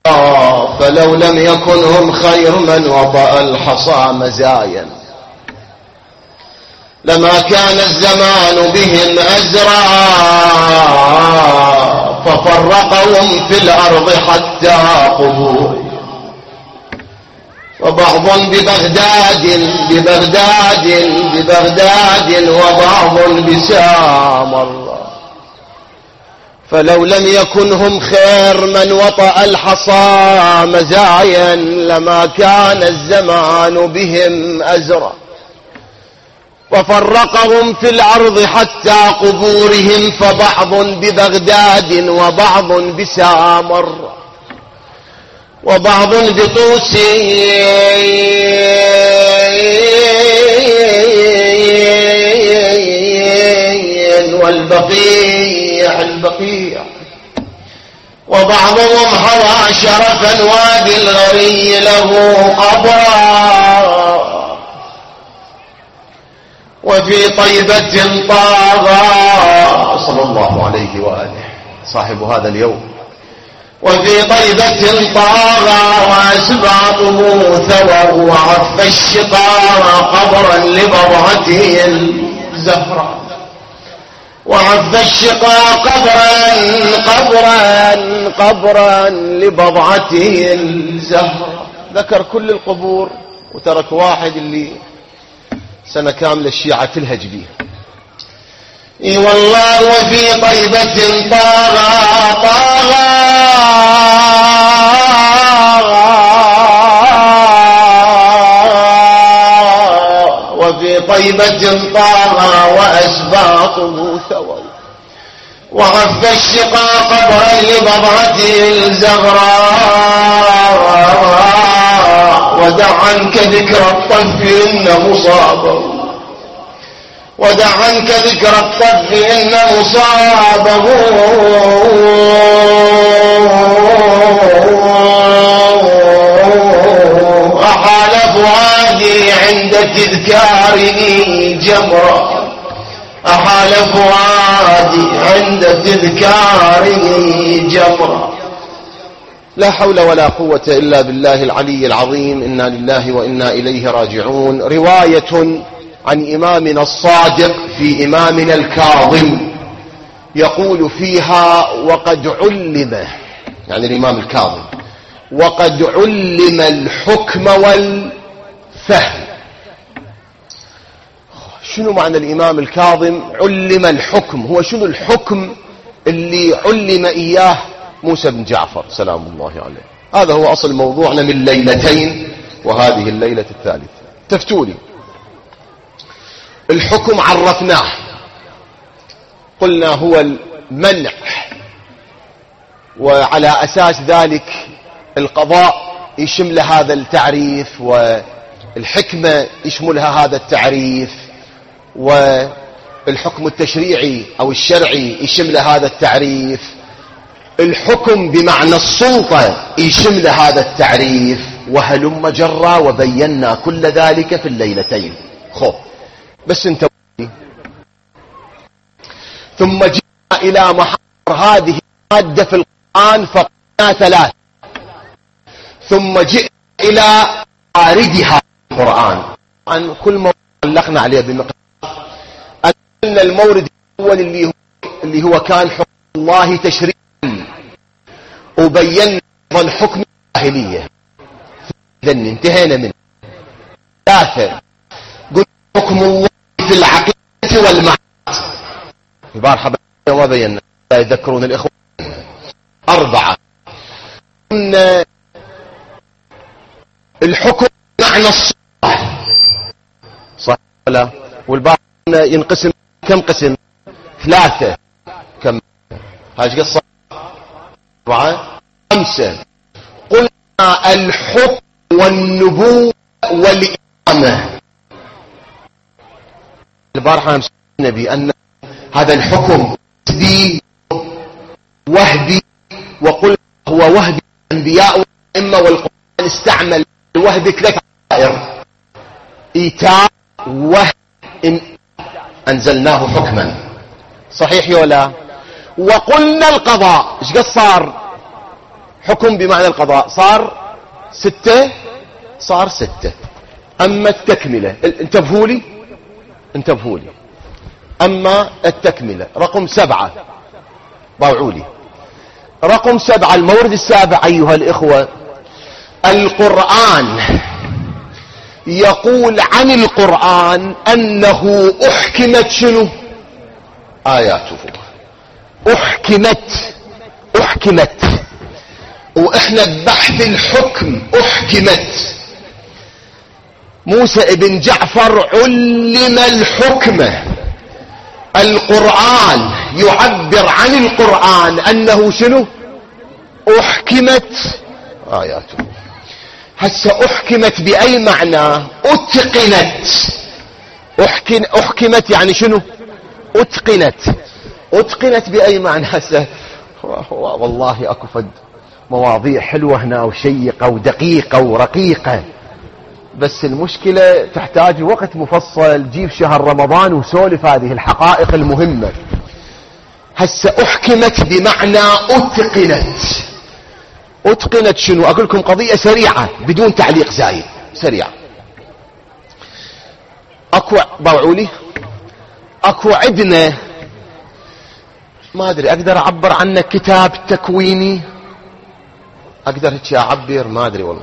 فلو لم يكن هم خير من وطأ الحصى مزايا لما كان الزمان بهم أزرا ففرقهم في الأرض حتى قبور وبعض ببغداد وبعض بسامر فلو لم يكن هم خير من وطأ الحصى مزايا لما كان الزمان بهم أزرا وفرقهم في الأرض حتى قبورهم فبعض ببغداد وبعض بسامر وبعض بطوس والبقيع وبعضهم هوى شرفا وادي الغري له قبرا وفي طيبة طاغى صلى الله عليه وآله صاحب هذا اليوم وفي طيبة طاغى وأسباطه ثووا وعف الشقاء قبرا لبضعته الزهراء وعف الشقاء قبرا لبضعته الزهراء. ذكر كل القبور وترك واحد اللي سنة كاملة الشيعة تلهج به. اي والله وفي طيبة طاغى وفي طيبة طاغى وأسباطه ثووا وعف الشقاء قبرا لبضعته الزهراء ودع عنك ذكر الطف إن مصابه ودع عنك ذكر الطف إن مصابه أحال فؤادي عند تذكاره جمرا أحال فؤادي عند تذكاره جمرا. لا حول ولا قوة إلا بالله العلي العظيم. إنا لله وإنا إليه راجعون. رواية عن إمامنا الصادق في إمامنا الكاظم يقول فيها وقد علم، يعني الإمام الكاظم، وقد علم الحكم والفهم. شنو معنى الإمام الكاظم علم الحكم؟ هو شنو الحكم اللي علم إياه موسى بن جعفر سلام الله عليه؟ هذا هو أصل موضوعنا من ليلتين وهذه الليلة الثالثة. تفتولي الحكم عرفناه، قلنا هو المنع، وعلى أساس ذلك القضاء يشمل هذا التعريف والحكمة يشملها هذا التعريف، والحكم التشريعي أو الشرعي يشمل هذا التعريف، الحكم بمعنى السلطة يشمل هذا التعريف، وهلم جرى وبينا كل ذلك في الليلتين. خب بس انت ثم جاء إلى محور هذه المادة في القرآن فقلنا ثلاث، ثم جاء إلى عارضها القرآن عن كل ما علقنا عليه بمقدار. أن المورد الأول اللي هو كان حكم الله تشريعا، وبينا أيضا حكم الجاهلية، إذن انتهينا منه. ثلاثة قلت حكم الله في العقيدة والمعاد، بارحة وما بينا لا يذكرون الإخوة. أربعة قلنا الحكم معنى الصلاح، صح ولا؟ والبعض ينقسم كم قسم؟ ثلاثة. كم هاش قصة؟ أربعة. خمسة قلنا الحكم والنبوة والإمامة. البارحة نسينا بأن هذا الحكم وهبي، وقل هو وهبي الأنبياء والأئمة، والقرآن استعمل الوهب ثلاث عبائر: إيتاء، وهب، إن أنزلناه حكما. صحيح ولا؟ وقلنا القضاء ايش قد صار؟ حكم بمعنى القضاء، صار 6، صار 6. أما التكملة، انتبهوا لي، أما التكملة رقم 7، ضوعوا لي رقم 7، المورد السابع أيها الإخوة. القرآن يقول عن القرآن أنه أحكمت شنو؟ آياته أحكمت، وإحنا ببحث الحكم أحكمت. موسى ابن جعفر علم الحكمة. القرآن يعبر عن القرآن أنه شنو؟ أحكمت آياته. هسه أحكمت بأي معنى؟ أتقنت. أحكمت يعني شنو؟ أتقنت بأي معنى؟ هسه والله أكو فد مواضيع حلوة هنا وشيقة ودقيقة ورقيقة، بس المشكلة تحتاج وقت مفصل، جيب شهر رمضان وسولف هذه الحقائق المهمة. هسه أحكمت بمعنى أتقنت شنو؟ أقول لكم قضية سريعة بدون تعليق زايد، سريعة. ضوعوا لي، أكو عندنا ما أدري أقدر أعبر عنه كتاب تكويني، أقدر هيك أعبر، ما أدري والله.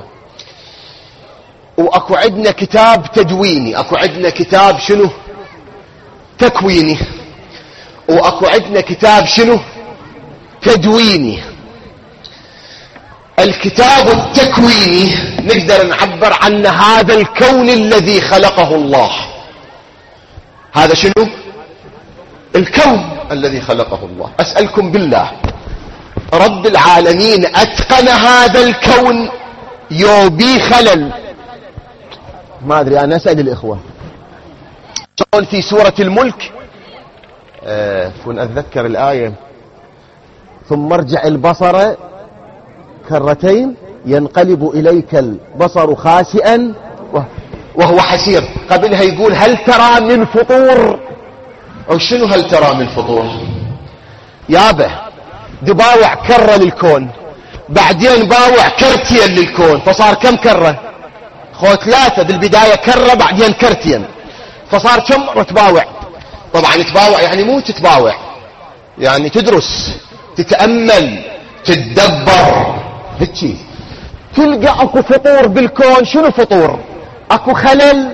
وأكو عندنا كتاب تدويني، أكو عندنا كتاب شنو؟ تكويني، وأكو عندنا كتاب شنو؟ تدويني. الكتاب التكويني نقدر نعبر عن هذا الكون الذي خلقه الله. هذا شنو؟ الكون الذي خلقه الله. أسألكم بالله، رب العالمين أتقن هذا الكون يوبي خلل؟ ما أدري، أنا أسأل الإخوة. شلون في سورة الملك كن أتذكر الآية، ثم ارجع البصر كرتين ينقلب إليك البصر خاسئا وهو حسير. قبلها يقول هل ترى من فطور؟ أو شنو هل ترى من فطور؟ يابه دباوع كرة للكون، بعدين باوع كرتين للكون، فصار كم كرة؟ 3 بالبداية كرة، بعدين كرتين، فصار كم مرة تباوع؟ طبعا تباوع يعني مو تتباوع، يعني تدرس، تتأمل، تتدبر، هيك تلقى اكو فطور بالكون. شنو فطور؟ اكو خلل.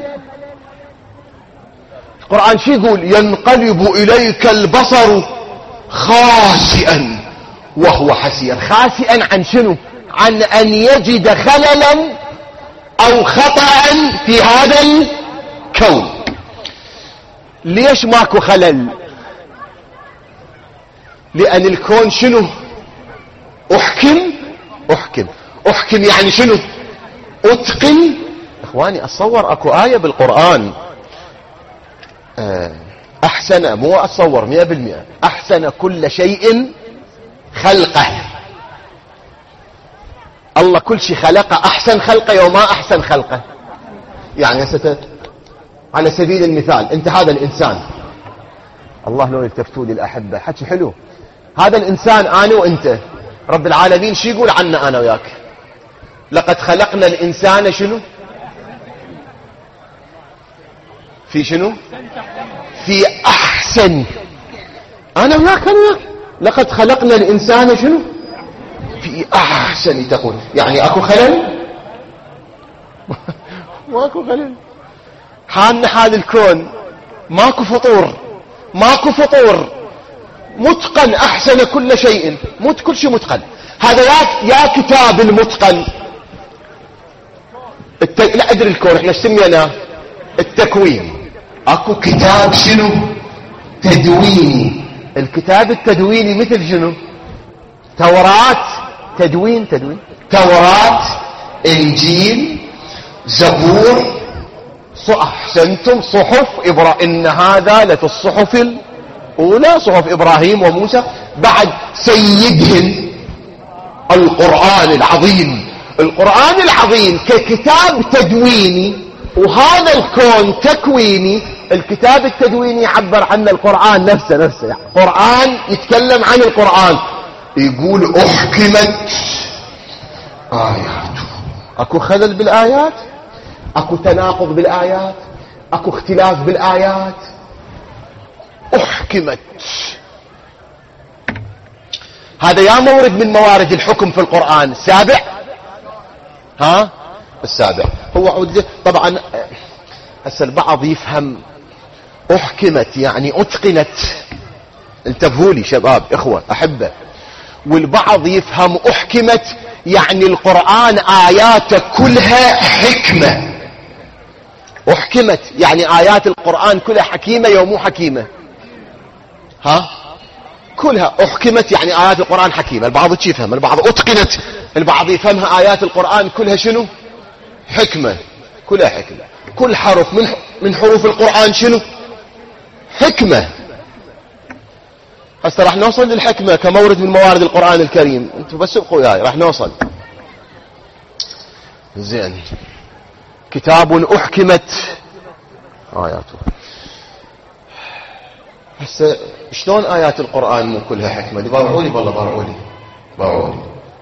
القرآن شو يقول؟ ينقلب إليك البصر خاسئا وهو حسير. خاسئا عن شنو؟ عن أن يجد خللا أو خطأ في هذا الكون. ليش ماكو خلل؟ لأن الكون شنو؟ أحكم يعني شنو؟ أتقن. إخواني أتصور أكو آية بالقرآن أحسن، مو أتصور 100%، أحسن كل شيء خلقه. الله كل شيء خلقه أحسن خلقه وما أحسن خلقه. يعني على سبيل المثال أنت هذا الإنسان، الله لو التفتوا لي الأحبة، حكي حلو. هذا الإنسان أنا وأنت، رب العالمين شو يقول عنا أنا وياك؟ لقد خلقنا الإنسان شنو؟ في شنو؟ في أحسن. أنا وياك لقد خلقنا الإنسان شنو؟ في أحسن تقول. يعني أكو خلل؟ ماكو خلل. حالنا حال الكون، ماكو فطور، متقن. أحسن كل شيء، كل شيء متقن. هذا يا كتاب المتقن. لا أدري الكون احنا سميناه التكوين. اكو كتاب شنو؟ تدويني. الكتاب التدويني مثل شنو؟ توراة، تدوين، توراة، انجيل، زبور، احسنتم، صحف إن هذا لفي الصحف الأولى، صحف إبراهيم وموسى. بعد سيدهم القرآن العظيم ككتاب تدويني، وهذا الكون تكويني. الكتاب التدويني يعبر عن القرآن نفسه يعني قرآن يتكلم عن القرآن، يقول أحكمت آياته. اكو خلل بالآيات، اكو تناقض بالآيات، اكو اختلاف بالآيات. احكمت. هذا يا مورد من موارد الحكم في القرآن. السابع، ها السابع هو طبعا. هسه البعض يفهم احكمت يعني اتقنت، انتبهوا لي شباب اخوة احبة. والبعض يفهم احكمت يعني القرآن آياته كلها حكمة. احكمت يعني آيات القرآن كلها حكيمة يا مو حكيمة؟ ها كلها احكمت يعني آيات القرآن حكيمة. البعض يفهم، البعض اتقنت، البعض يفهمها آيات القرآن كلها شنو؟ حكمة، كلها حكمة. كل حرف من حروف القرآن شنو؟ حكمة. هسه راح نوصل للحكمة كمورد من موارد القرآن الكريم. انتوا بس ابقوا وياي راح نوصل. زين. كتاب احكمت آياته. هسه شلون آيات القرآن مو كلها حكمة؟ دي بارعولي والله بارعولي.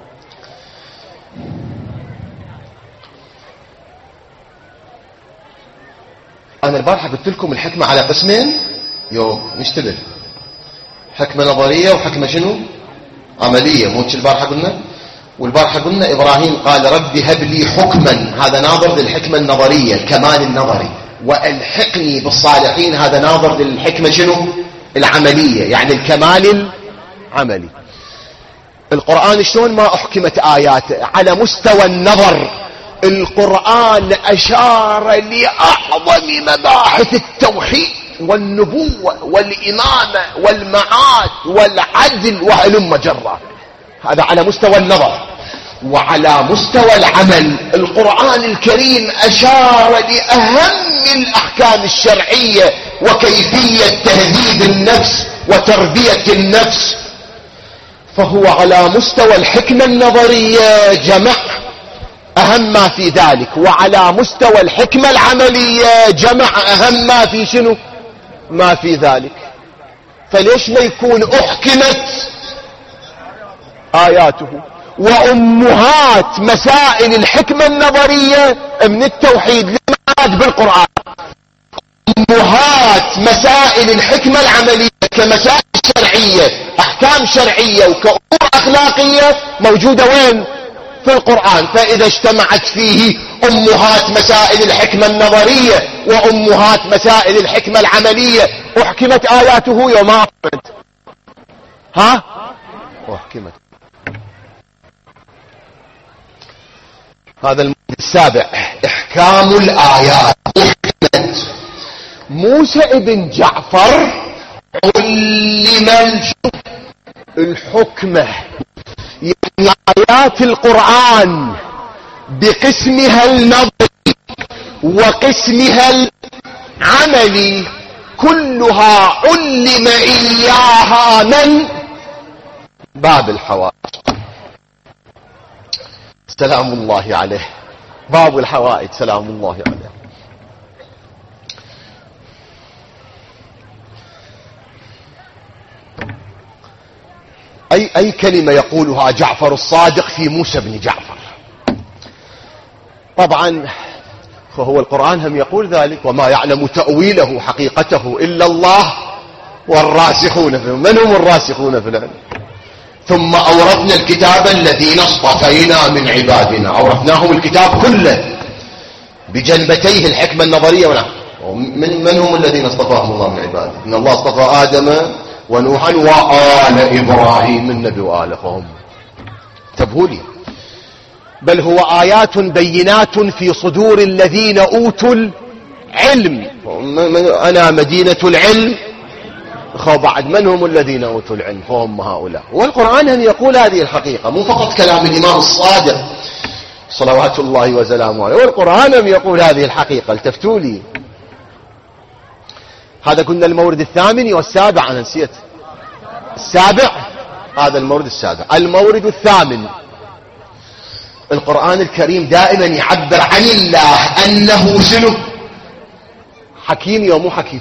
أنا البارحة قلت لكم الحكمة على قسمين. يوم نشتغل حكمة نظرية وحكمة شنو؟ عملية. مو البارحة قلنا؟ والبارحة قلنا إبراهيم قال ربي هب لي حكما، هذا ناظر للحكمة النظرية الكمال النظري، وألحقني بالصالحين، هذا ناظر للحكمة شنو؟ العملية يعني الكمال العملي. القرآن شلون ما أحكمت آياته؟ على مستوى النظر القرآن أشار لأعظم مباحث التوحيد والنبوة والإمامة والمعاد والعدل وهلم جرا. هذا على مستوى النظر. وعلى مستوى العمل القرآن الكريم أشار لأهم الأحكام الشرعية وكيفية تهذيب النفس وتربية النفس. فهو على مستوى الحكمة النظرية جمع أهم ما في ذلك، وعلى مستوى الحكمة العملية جمع أهم ما في شنو؟ ما في ذلك. فليش ما يكون أحكمت آياته؟ وأمهات مسائل الحكمة النظرية من التوحيد للمعاد بالقرآن، أمهات مسائل الحكمة العملية كمسائل شرعية، أحكام شرعية وكأمور أخلاقية موجودة وين؟ في القرآن. فإذا اجتمعت فيه أمهات مسائل الحكمة النظرية وأمهات مسائل الحكمة العملية أحكمت آياته يوم ما أحكمت؟ ها؟ أحكمت. هذا الموضوع السابع، إحكام الآيات. أحكمت. موسى ابن جعفر علم الحكمة، يعني آيات القرآن بقسمها النظري وقسمها العملي كلها علم إياها من باب الحوائج. سلام الله عليه. باب الحوائج سلام الله عليه. أي كلمة يقولها جعفر الصادق في موسى بن جعفر. طبعا فهو القرآن هم يقول ذلك، وما يعلم تأويله حقيقته إلا الله والراسخون في. من هم الراسخون في العلم؟ ثم أورثنا الكتاب الذين اصطفينا من عبادنا. أورثناهم الكتاب كله بجنبتيه الحكمة النظرية. من هم الذين اصطفاهم الله من عباده؟ إن الله اصطفى آدم ونوحا وآل إبراهيم، النبي وآله فهم. انتبهوا لي. بل هو آيات بينات في صدور الذين أوتوا العلم. أنا مدينة العلم. بعد من هم الذين أوتوا العلم؟ فهم هؤلاء. والقرآن هم يقول هذه الحقيقة، مو فقط كلام الإمام الصادق صلوات الله وسلامه عليه. والقرآن هم يقول هذه الحقيقة. التفتوا لي. هذا كنا المورد الثامن والسابع. أنا نسيت السابع. هذا المورد السابع. المورد الثامن، القرآن الكريم دائما يعبر عن الله أنه شنو؟ حكيم يا مو حكيم؟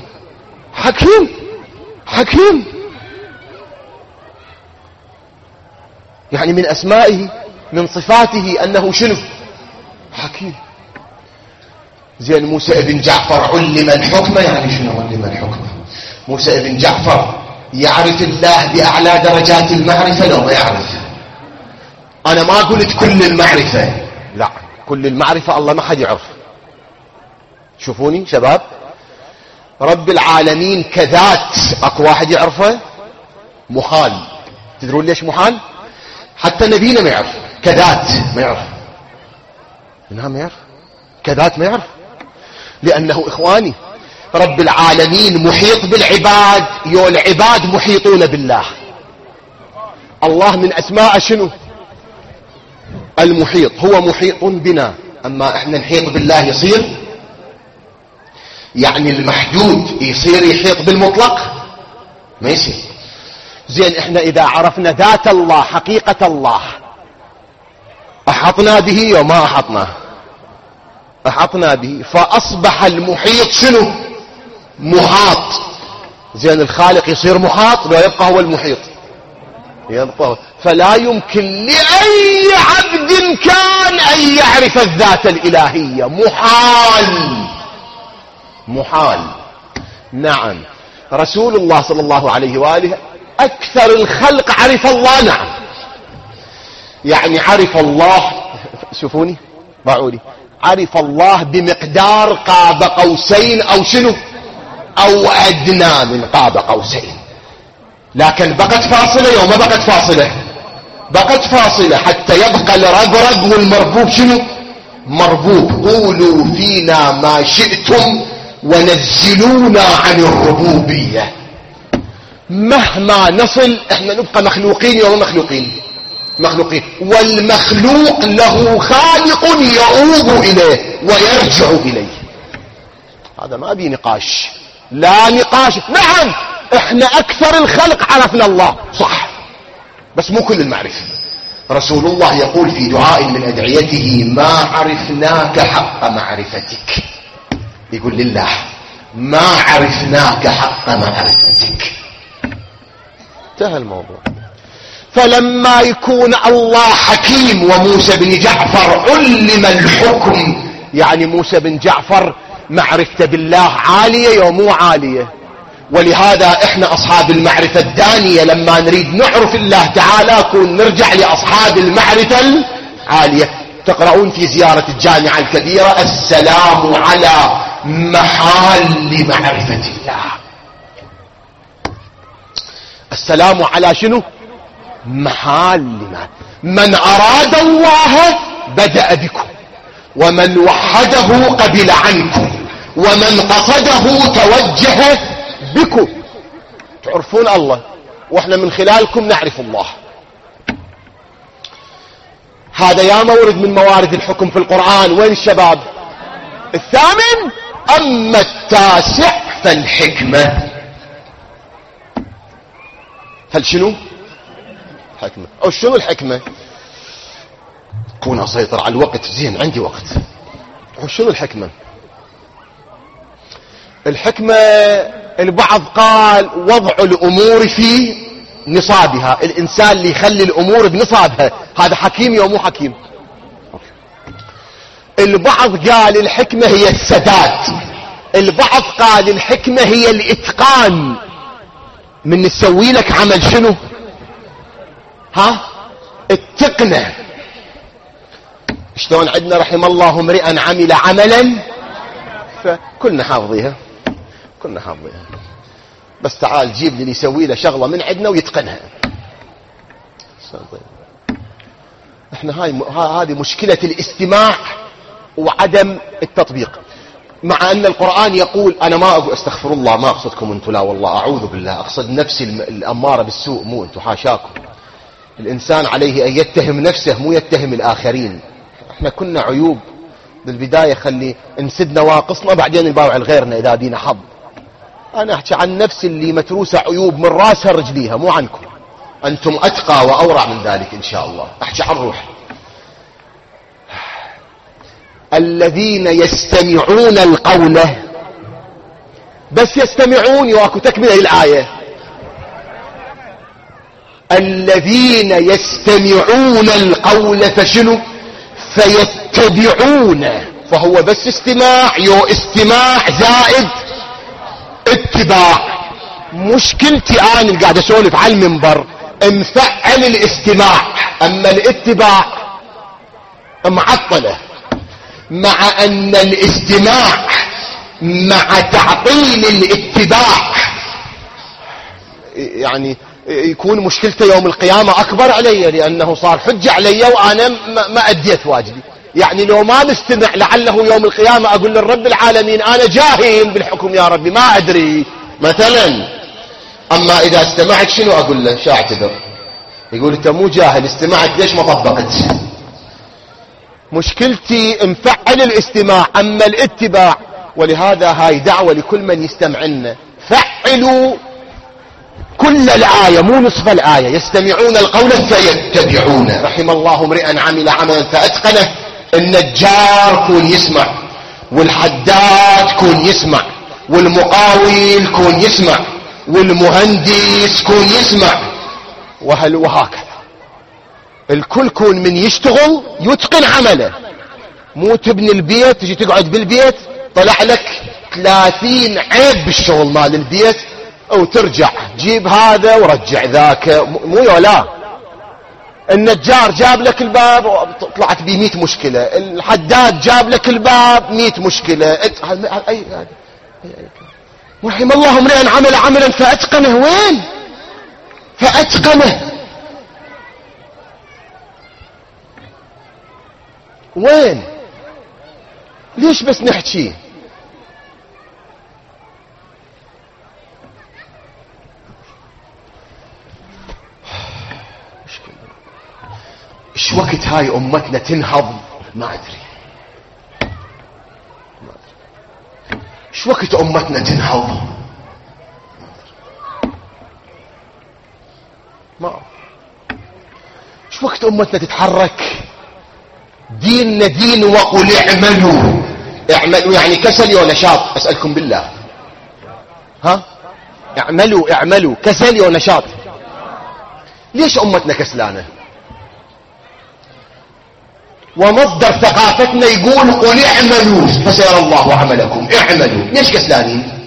حكيم يعني من أسمائه من صفاته أنه شنو؟ حكيم. زين موسى ابن جعفر علم الحكمة، يعني شنو علم الحكمة؟ موسى ابن جعفر يعرف الله بأعلى درجات المعرفة لو ما يعرفه؟ أنا ما قلت كل المعرفة، لا، كل المعرفة الله ما حد يعرف. شوفوني شباب، رب العالمين كذات اكو واحد يعرفه؟ محال. تدرون ليش محال؟ حتى نبينا ما يعرف كذات، ما يعرف منها، ما يعرف كذات، ما يعرف. لأنه إخواني رب العالمين محيط بالعباد، العباد محيطون بالله. الله من أسماء شنو؟ المحيط، هو محيط بنا. أما إحنا نحيط بالله يصير يعني المحدود يصير يحيط بالمطلق؟ ما يصير. زين إحنا إذا عرفنا ذات الله، حقيقة الله، أحطنا به وما أحطناه؟ أحطنا به، فأصبح المحيط شنو؟ محاط. زين الخالق يصير محاط لا يبقى هو المحيط؟ يبقى. فلا يمكن لأي عبد كان أن يعرف الذات الإلهية، محال، محال. نعم رسول الله صلى الله عليه وآله أكثر الخلق عرف الله، نعم، يعني عرف الله، شوفوني باعولي، عرف الله بمقدار قاب قوسين أو شنو، أو أدنى من قاب قوسين. لكن بقت فاصلة يوم ما بقت فاصلة؟ بقت فاصلة، حتى يبقى الربرب والمربوب شنو؟ مربوب. قولوا فينا ما شئتم ونزلونا عن الربوبية. مهما نصل احنا نبقى مخلوقين يوم مخلوقين، مخلوقين، والمخلوق له خالق يؤوب إليه ويرجع إليه. هذا ما بي نقاش، لا نقاش. نعم احنا أكثر الخلق عرفنا الله صح، بس مو كل المعرفة. رسول الله يقول في دعاء من أدعيته: ما عرفناك حق معرفتك. يقول لله: ما عرفناك حق معرفتك. انتهى الموضوع. فلما يكون الله حكيم وموسى بن جعفر علم الحكم، يعني موسى بن جعفر معرفته بالله عالية ومو عالية. ولهذا احنا اصحاب المعرفة الدانية لما نريد نعرف الله تعالى كون نرجع لاصحاب المعرفة العالية. تقرؤون في زيارة الجامعة الكبيرة: السلام على محال معرفة الله. السلام على شنو؟ محال. من أراد الله بدأ بكم، ومن وحده قبل عنكم، ومن قصده توجه بكم. تعرفون الله واحنا من خلالكم نعرف الله. هذا يا مورد من موارد الحكم في القرآن. وين الشباب؟ الثامن. أما التاسع فالحكمة. فالشنو؟ حكمة. أو شنو الحكمة؟ كون أسيطر على الوقت. زين عندي وقت. شنو الحكمة؟ الحكمة البعض قال وضع الأمور في نصابها. الإنسان اللي يخلي الأمور بنصابها هذا حكيم يوم مو حكيم. البعض قال الحكمة هي السداد. البعض قال الحكمة هي الإتقان. من نسوي لك عمل شنو؟ التقنة. شلون عندنا رحم الله امرئا عمل عملا، فكلنا حافظيها، كلنا حافظيها. بس تعال جيب لي اللي يسوي له شغلة من عندنا ويتقنها. احنا هذه مشكلة الاستماع وعدم التطبيق. مع ان القرآن يقول، انا ما اقول استغفر الله، ما اقصدكم انتم، لا والله اعوذ بالله، اقصد نفسي الامارة بالسوء، مو انتم، حاشاكم. الانسان عليه ان يتهم نفسه مو يتهم الاخرين. احنا كنا عيوب بالبداية، خلي نسد نواقصنا بعدين نباوع لغيرنا اذا دينا حظ. انا احكي عن نفسي اللي متروسة عيوب من راسها رجليها، مو عنكم. انتم اتقى واورع من ذلك ان شاء الله. احكي عن روح. الذين يستمعون القول، بس يستمعون، واكو تكملة الآية. الذين يستمعون القول فشنو فيتبعون، فهو بس استماع، استماع زائد اتباع. مشكلتي انا اللي قاعد اسولف على المنبر مفعل الاستماع، اما الاتباع معطله، مع ان الاستماع مع تعطيل الاتباع يعني يكون مشكلته يوم القيامة أكبر علي، لأنه صار حجة علي وأنا ما أديت واجبي. يعني لو ما نستمع لعله يوم القيامة أقول للرب العالمين أنا جاهل بالحكم يا ربي ما أدري مثلا. أما إذا استمعت شنو أقول له؟ شو أعتذر؟ يقول أنت مو جاهل، استمعت ليش ما طبقت؟ مشكلتي مفعل الاستماع، أما الاتباع. ولهذا هاي دعوة لكل من يستمعنا، فعلوا كل الآية مو نصف الآية. يستمعون القول فيتبعون. رحم الله امرئا عمل عملا فأتقنه. النجار كون يسمع، والحداد كون يسمع، والمقاول كون يسمع، والمهندس كون يسمع، وهكذا الكل كون من يشتغل يتقن عمله. مو تبني البيت تجي تقعد بالبيت طلع لك 30 عيب بالشغل مال البيت وترجع جيب هذا ورجع ذاك، مو لا. النجار جاب لك الباب طلعت بيه 100 مشكلة، الحداد جاب لك الباب 100 مشكلة. رحم الله امرئا عمل عملا فأتقنه. وين فأتقنه؟ وين؟ ليش بس نحكي؟ ايش وقت هاي امتنا تنهض؟ ما ادري ايش وقت امتنا تنهض؟ ما ايش وقت امتنا تتحرك؟ ديننا دين وقل اعملوا. اعملوا يعني كسل ونشاط. اسألكم بالله، ها اعملوا كسل ونشاط. ليش امتنا كسلانة؟ ومصدر ثقافتنا يقول قل اعملوا فسيرى الله عملكم. اعملوا. ليش كسلانين؟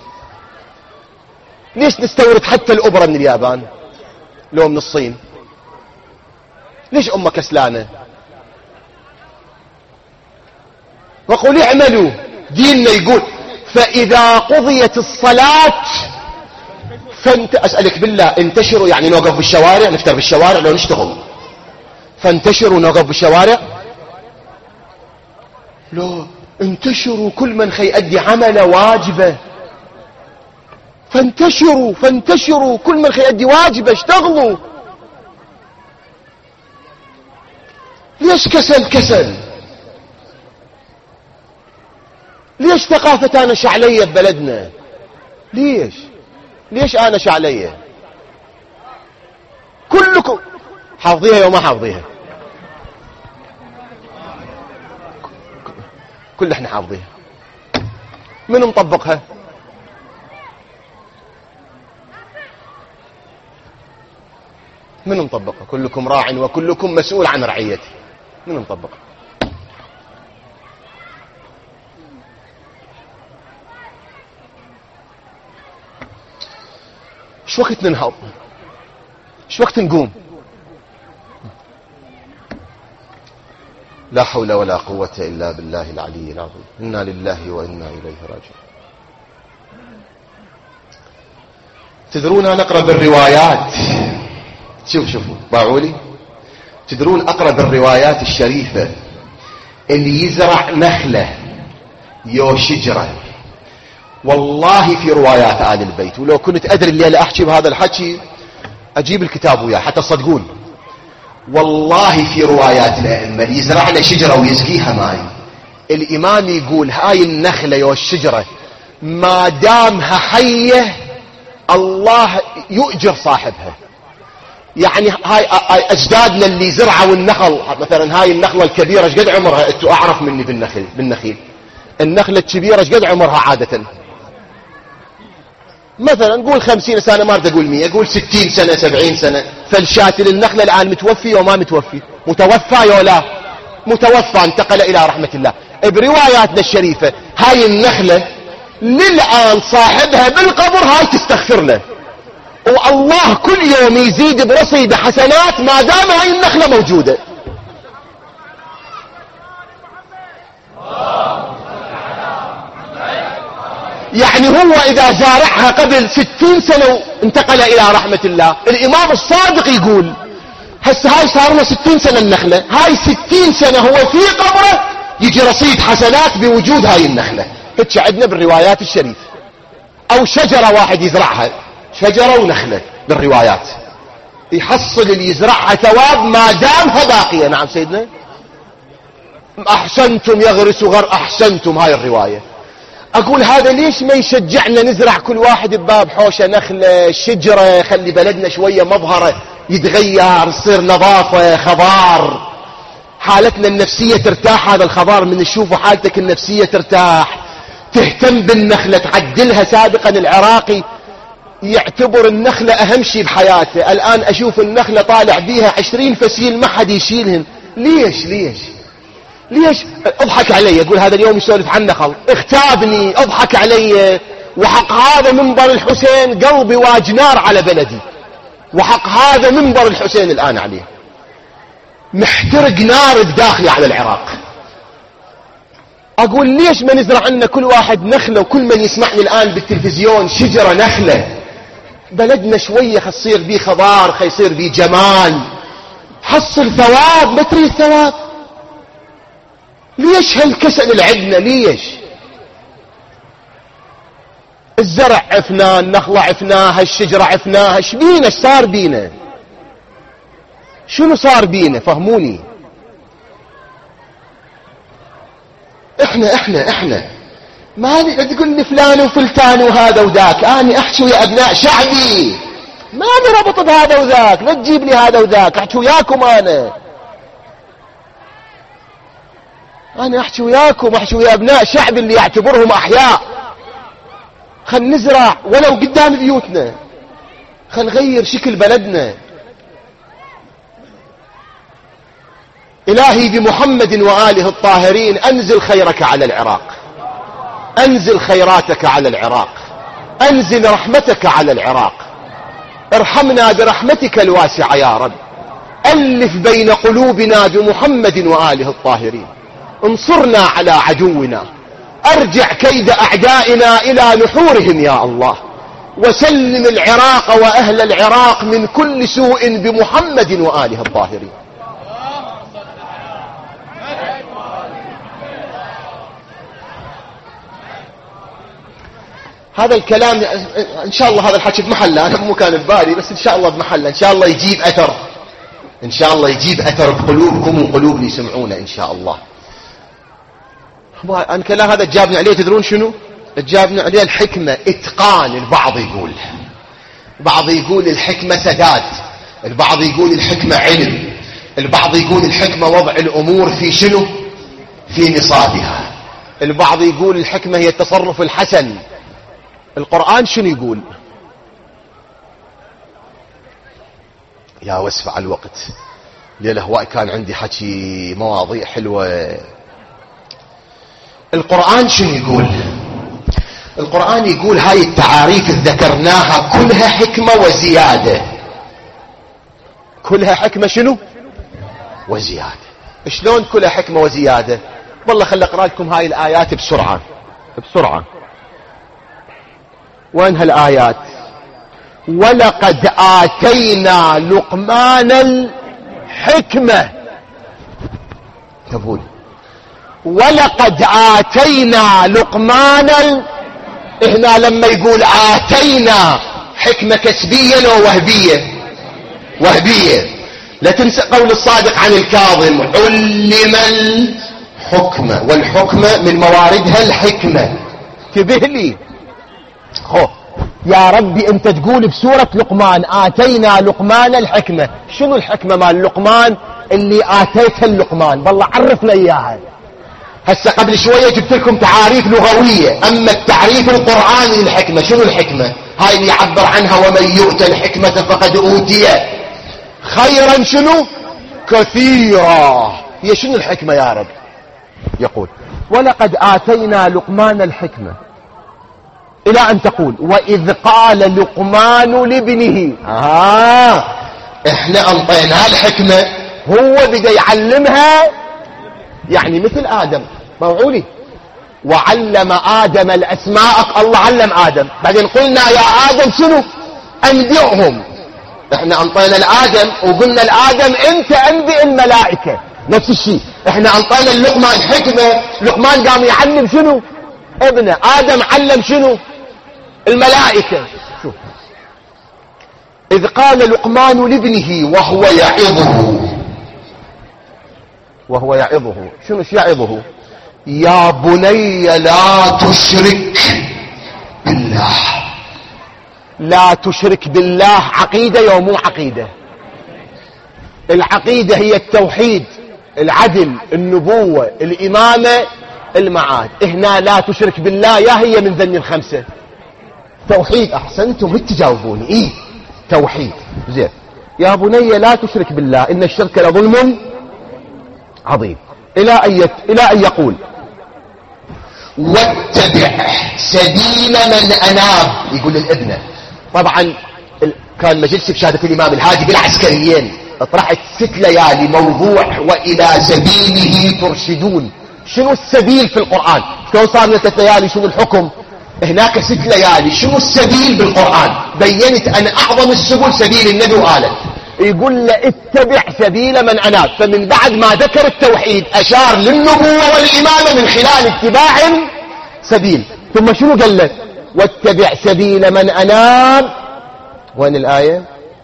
ليش نستورد حتى الأوبرا من اليابان لو من الصين؟ ليش أمة كسلانة؟ وقل اعملوا. ديننا يقول فإذا قضيت الصلاة أسألك بالله انتشروا، يعني نوقف بالشوارع نفتر بالشوارع لو نشتغل، فانتشروا نوقف بالشوارع؟ لو انتشروا كل من يؤدي عمل واجبه. فانتشروا كل من يؤدي واجبه، اشتغلوا. ليش كسل؟ ليش ثقافة أنا شعلية ببلدنا؟ ليش أنا شعلية؟ كلكم حافظيها يوم ما حافظيها، كل احنا حافظيها. من مطبقها؟ من مطبقها؟ كلكم راع وكلكم مسؤول عن رعيته. من مطبقها؟ ايش وقت ننهض؟ ايش وقت نقوم؟ لا حول ولا قوة إلا بالله العلي العظيم. إنا لله وإنا إليه راجعون. تدرون أنا أقرأ بالروايات، شوفوا باعولي، تدرون أقرأ بالروايات الشريفة اللي يزرع نخلة يو شجرة، والله في روايات آل البيت، ولو كنت أدري الليلة أحكي بهذا الحكي أجيب الكتاب وياه حتى تصدقون. والله في روايات الأئمة اللي يزرع له شجرة ويسقيها ماي، الإمام يقول هاي النخلة يو الشجرة ما دامها حية الله يؤجر صاحبها. يعني هاي أجدادنا اللي زرعوا النخل، مثلا هاي النخلة الكبيرة ايش قد عمرها؟ انتوا أعرف مني بالنخيل. النخلة الكبيرة ايش قد عمرها عادة؟ مثلا قول 50 سنة، ما اريد اقول 100، قول 60 سنة 70 سنة. فالشاتل النخلة الآن متوفي وما متوفي؟ متوفى ولا متوفى، انتقل إلى رحمة الله. برواياتنا الشريفة هاي النخلة للآن صاحبها بالقبر هاي تستغفر له، والله كل يوم يزيد برصيد حسنات ما دام هاي النخلة موجودة. يعني هو إذا زارعها قبل 60 سنة انتقل إلى رحمة الله. الإمام الصادق يقول هسه هاي صار له 60 سنة النخلة، هاي 60 سنة هو في قبره يجي رصيد حسنات بوجود هاي النخلة. هيك عندنا بالروايات الشريفة. أو شجرة واحد يزرعها، شجرة ونخلة بالروايات، يحصل اللي يزرعها ثواب ما دامها باقية. نعم سيدنا، أحسنتم يغرس أحسنتم، هاي الرواية. أقول هذا ليش ما يشجعنا نزرع كل واحد بباب حوشة نخلة شجرة، خلي بلدنا شوية مظهرة يتغير، يصير نظافة خضار، حالتنا النفسية ترتاح. هذا الخضار من نشوفه حالتك النفسية ترتاح. تهتم بالنخلة تعدلها. سابقا العراقي يعتبر النخلة أهم شيء بحياته، الآن أشوف النخلة طالع بيها 20 فسيل ما حد يشيلهن. ليش ليش ليش؟ اضحك علي، اقول هذا اليوم يسولف عن نخل، اختابني، اضحك علي. وحق هذا منبر الحسين قلبي واجنار على بلدي، وحق هذا منبر الحسين الآن عليه محترق نار بداخلي على العراق. اقول ليش ما نزرع عنا كل واحد نخلة، وكل من يسمعني الآن بالتلفزيون شجرة نخلة. بلدنا شوية خيصير بيه خضار، خيصير بيه جمال، حصل ثواب. ما تريد ثواب؟ ليش هالكسل اللي عندنا؟ ليش الزرع عفناه، النخلة عفناها، الشجرة عفناها، ايش بينا؟ ايش صار بينا؟ شنو صار بينا؟ فهموني. احنا ما تقول لي فلان وفلتان وهذا وذاك. اني احكي ويا ابناء شعبي، ما نربط بهذا وذاك، لا تجيب لي هذا وذاك، احكي وياكم. انا احكي وياكم، احكي ويا ابناء شعبي اللي يعتبرهم احياء. خل نزرع ولو قدام بيوتنا، خل نغير شكل بلدنا. إلهي بمحمد وآله الطاهرين أنزل خيرك على العراق، أنزل خيراتك على العراق، أنزل رحمتك على العراق. ارحمنا برحمتك الواسعة يا رب. ألف بين قلوبنا بمحمد وآله الطاهرين. انصرنا على عدونا، أرجع كيد أعدائنا إلى نحورهم يا الله، وسلم العراق وأهل العراق من كل سوء بمحمد وآله الطاهرين. هذا الكلام إن شاء الله هذا الحكي بمحله، أنا مو كان ببالي، بس إن شاء الله بمحله، إن شاء الله يجيب أثر، إن شاء الله يجيب أثر بقلوبكم وقلوب اللي يسمعونه إن شاء الله. أنا كلام هذا تجابنا عليه تدرون شنو؟ تجابنا عليه الحكمة إتقان. البعض يقول الحكمة سداد، البعض يقول الحكمة علم، البعض يقول الحكمة وضع الأمور في شنو؟ في نصابها. البعض يقول الحكمة هي التصرف الحسن. القرآن شنو يقول؟ يا وسع الوقت ليلة كان عندي حكي مواضيع حلوة. القرآن شنو يقول؟ القرآن يقول هاي التعاريف ذكرناها كلها حكمة وزيادة، كلها حكمة شنو؟ وزيادة. شلون كلها حكمة وزيادة؟ والله خلي أقرأ لكم هاي الآيات بسرعة. وين هالآيات؟ ولقد آتينا لقمان الحكمة. تقول ولقد آتينا لقمان هنا لما يقول آتينا حكمة كسبية لو وهبية؟ وهبية. لا تنسى قول الصادق عن الكاظم علم الحكمة، والحكمة من مواردها الحكمة. انتبه لي يا ربي، انت تقول بسورة لقمان آتينا لقمان الحكمة. شنو الحكمة مال لقمان اللي آتيتها اللقمان؟ والله عرفنا اياها. هسه قبل شوية جبت لكم تعاريف لغوية، اما التعريف القرآني للحكمة شنو الحكمة؟ هاي اللي يعبر عنها ومن يؤتى الحكمة فقد أوتي خيرا شنو كثيرا. هي شنو الحكمة يا رب؟ يقول ولقد آتينا لقمان الحكمة إلى أن تقول وإذ قال لقمان لابنه. إحنا أنطيناه الحكمة، هو بدأ يعلمها، يعني مثل آدم موعولي وعلم آدم الأسماء. الله علم آدم، بعدين قلنا يا آدم شنو أنبئهم. إحنا أنطينا لآدم وقلنا لآدم أنت أنبئ الملائكة. نفس الشيء إحنا أنطينا لقمان حكمة، لقمان قام يعلم شنو ابنه، آدم علم شنو الملائكة. شوف إذ قال لقمان لابنه وهو يعظه شنو يعظه؟ يا بني لا تشرك بالله. لا تشرك بالله عقيدة يا مو عقيدة؟ العقيدة هي التوحيد، العدل، النبوة، الإمامة، المعاد. هنا لا تشرك بالله يا هي من ذن الخمسة توحيد. أحسنتم تجاوبوني. إيه توحيد. زين يا بني لا تشرك بالله إن الشرك لظلم عظيم. إلى أن يقول واتبع سبيل من أناب. يقول للابنة طبعا كان مجلس بشهادة الإمام الهادي بالعسكريين، اطرحت 6 ليالي موضوع وإلى سبيله ترشدون. شنو السبيل في القرآن؟ شلون صار لنا 3 ليالي شنو الحكم؟ هناك 6 ليالي شنو السبيل بالقرآن؟ بينت أن أعظم السبل سبيل النبي وآله. يقول له اتبع سبيل من أناب، فمن بعد ما ذكر التوحيد أشار للنبوة والإمامة من خلال اتباع سبيل. ثم شنو قال له؟ واتبع سبيل من أناب. وين الآية؟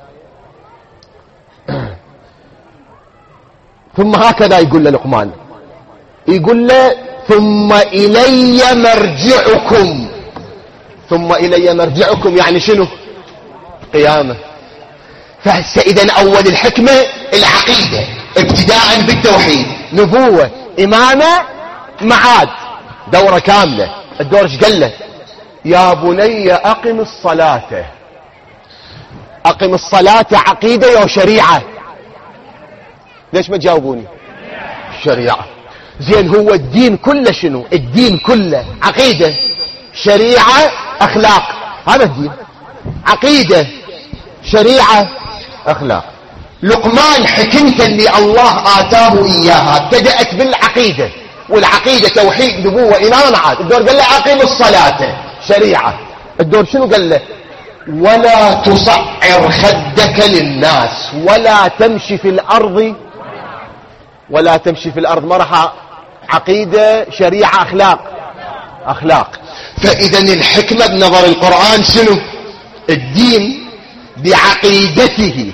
ثم هكذا يقول له لقمان، يقول له ثم إلي مرجعكم. ثم إلي مرجعكم يعني شنو؟ قيامة. فهسه إذن أول الحكمة العقيدة ابتداء بالتوحيد، نبوة، إمامة، معاد، دورة كاملة. الدور ايش قال له؟ يا بني أقم الصلاة. أقم الصلاة عقيدة يا شريعة؟ ليش ما تجاوبوني؟ شريعة. زين هو الدين كله شنو؟ الدين كله عقيدة، شريعة، أخلاق. هذا الدين، عقيدة، شريعة، أخلاق. لقمان حكمته اللي الله آتاه إياها بدأت بالعقيدة، والعقيدة توحيد، نبوة، إمامة، معاد. الدور قال له أقم الصلاة شريعة. الدور شنو قال له؟ ولا تصعر خدك للناس ولا تمشي في الأرض. ولا تمشي في الأرض مرحة، عقيدة، شريعة، أخلاق. فإذا الحكمة بنظر القرآن شنو؟ الدين بعقيدته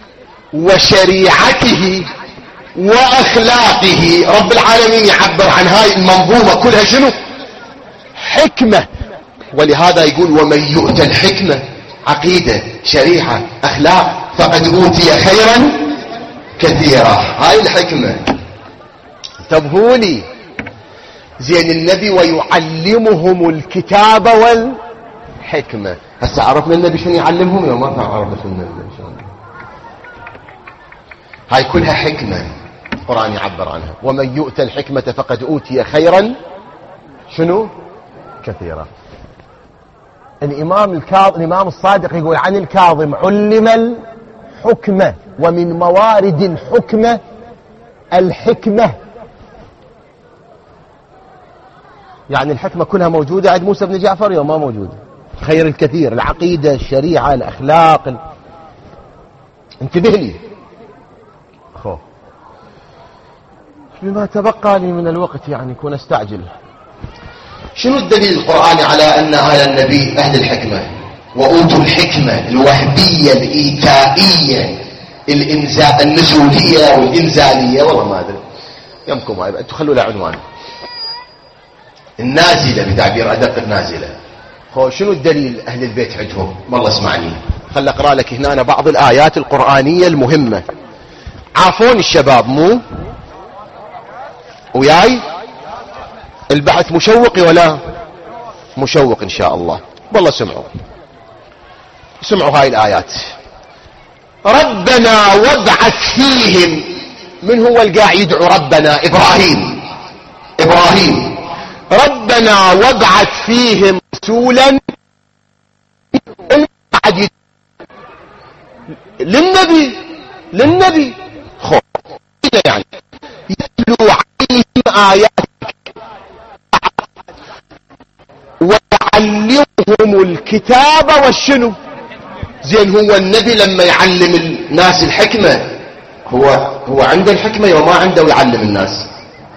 وشريعته وأخلاقه. رب العالمين يعبر عن هاي المنظومة كلها شنو؟ حكمة. ولهذا يقول ومن يؤتى الحكمة عقيدة، شريعة، أخلاق فقد أوتي خيرا كثيرا. هاي الحكمة. انتبهوا لي. زين النبي ويعلمهم الكتاب والحكمة. هسه عرفنا النبي شنو يعلمهم يا ما عرفنا النبي ان شاء الله. هاي كلها حكمة القرآن يعبر عنها. ومن يؤتى الحكمة فقد أوتي خيرا شنو كثيرا. الإمام الصادق يقول عن الكاظم علم الحكمة ومن موارد الحكمة الحكمة. يعني الحكمة كلها موجودة عند موسى بن جعفر يوم ما موجودة. خير الكثير، العقيدة، الشريعة، الأخلاق. انتبه لي أخوه بما تبقى لي من الوقت، يعني كون استعجل. شنو الدليل القرآني على أن أهل النبي أهل الحكمة وأوتوا الحكمة الوهبية الإيتائية النزولية والإنزالية؟ والله ما أدري يمكم هاي، أنتوا خلوا لها عنوان النازلة بتعبير أدق النازلة. شنو الدليل أهل البيت عندهم؟ والله اسمعني، خل أقرأ لك هنا بعض الآيات القرآنية المهمة. عافون الشباب مو وياي؟ البحث مشوق ولا مشوق إن شاء الله؟ والله سمعوا. سمعوا هاي الآيات. ربنا وابعث فيهم، من هو القاعد يدعو ربنا؟ إبراهيم. ربنا وابعث فيهم رسولا للنبي خو يعني يتلو عليهم آياتك ويعلمهم الكتاب والشنو. زين هو النبي لما يعلم الناس الحكمة هو عنده الحكمة وما عنده ويعلم الناس؟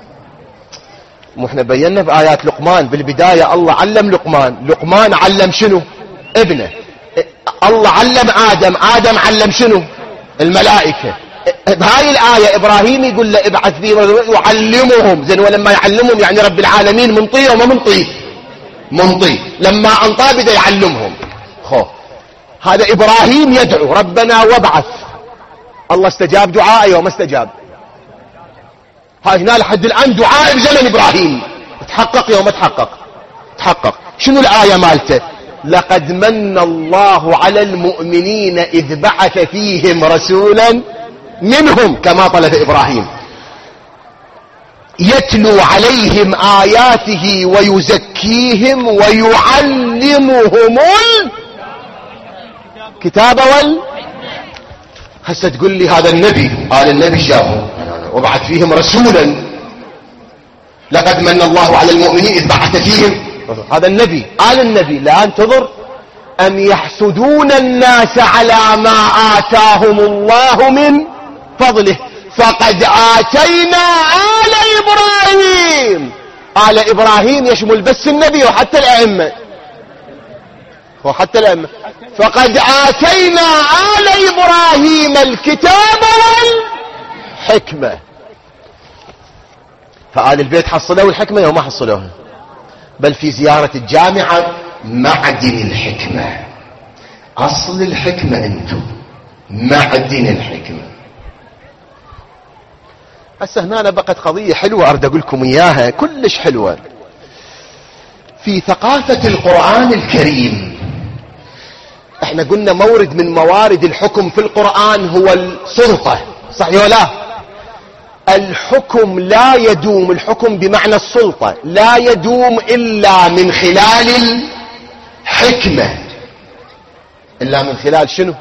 واحنا بينا بآيات لقمان بالبداية الله علم لقمان علم شنو؟ ابنه. الله علم آدم علم شنو؟ الملائكة. بهاي الآية إبراهيم يقول له ابعث فيه وعلمهم. زين ولما يعلمهم يعني رب العالمين منطيه وما منطيه لما أنطى بده يعلمهم. هذا إبراهيم يدعو ربنا وابعث. الله استجاب دعائه وما استجاب. هنا لحد الآن دعاء بزمن إبراهيم تحقق يوم تحقق. شنو الآية مالته؟ لقد من الله على المؤمنين إذ بعث فيهم رسولا منهم كما طلب إبراهيم يتلو عليهم آياته ويزكيهم ويعلمهم الكتاب هسه تقول لي هذا النبي قال النبي شافه وبعث فيهم رسولا. لقد من الله على المؤمنين إذ بعث فيهم، هذا النبي قال النبي. لا انتظر، أم يحسدون الناس على ما آتاهم الله من فضله فقد آتينا آل إبراهيم يشمل بس النبي وحتى الأئمة فقد آتينا آل إبراهيم الكتاب والحكمة. فآل البيت حصلوا الحكمة وما حصلوها، بل في زيارة الجامعة معدن الحكمة. أصل الحكمة أنتم، معدن الحكمة. هسه هنا بقت قضية حلوة أريد أقول لكم إياها كلش حلوة. في ثقافة القرآن الكريم احنا قلنا مورد من موارد الحكم في القرآن هو السلطة، صحيح ولا؟ الحكم لا يدوم، الحكم بمعنى السلطة لا يدوم إلا من خلال الحكمة. إلا من خلال شنو؟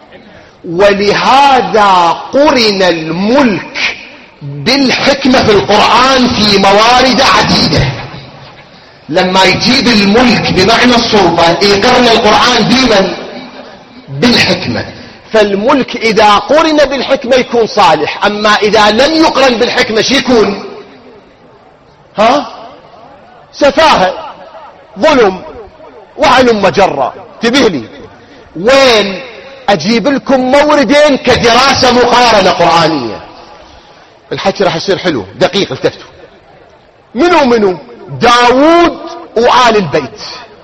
ولهذا قرن الملك بالحكمة في القرآن في موارد عديدة. لما يجيب الملك بمعنى السلطة يقرن القرآن بمن؟ بالحكمة. فالملك إذا قرن بالحكمة يكون صالح، أما إذا لم يقرن بالحكمة شو يكون؟ سفاهة، ظلم، وعلم مجرة. انتبه لي، وين أجيب لكم موردين كدراسة مقارنة قرآنية. الحكي راح يصير حلو دقيق. التفتوا منو داود وآل البيت.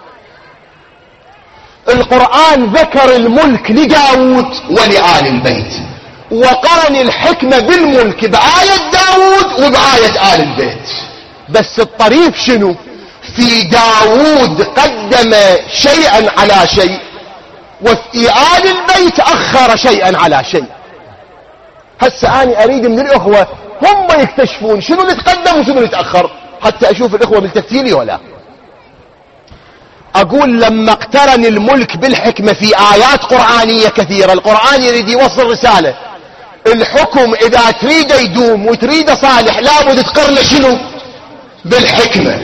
القرآن ذكر الملك لداود ولآل البيت، وقرن الحكمة بالملك بآية داود وبآية آل البيت. بس الطريف شنو؟ في داود قدم شيئا على شيء، وفي آل البيت أخر شيئا على شيء. هسه أنا أريد من الأخوة هم يكتشفون شنو اللي تقدم وشنو اللي تأخر، حتى أشوف الأخوة ملتفتين لي ولا. أقول لما اقترن الملك بالحكمة في آيات قرآنية كثيرة، القرآن يريد يوصل رسالة. الحكم إذا تريد يدوم وتريد صالح لابد تقرن شنو؟ بالحكمة.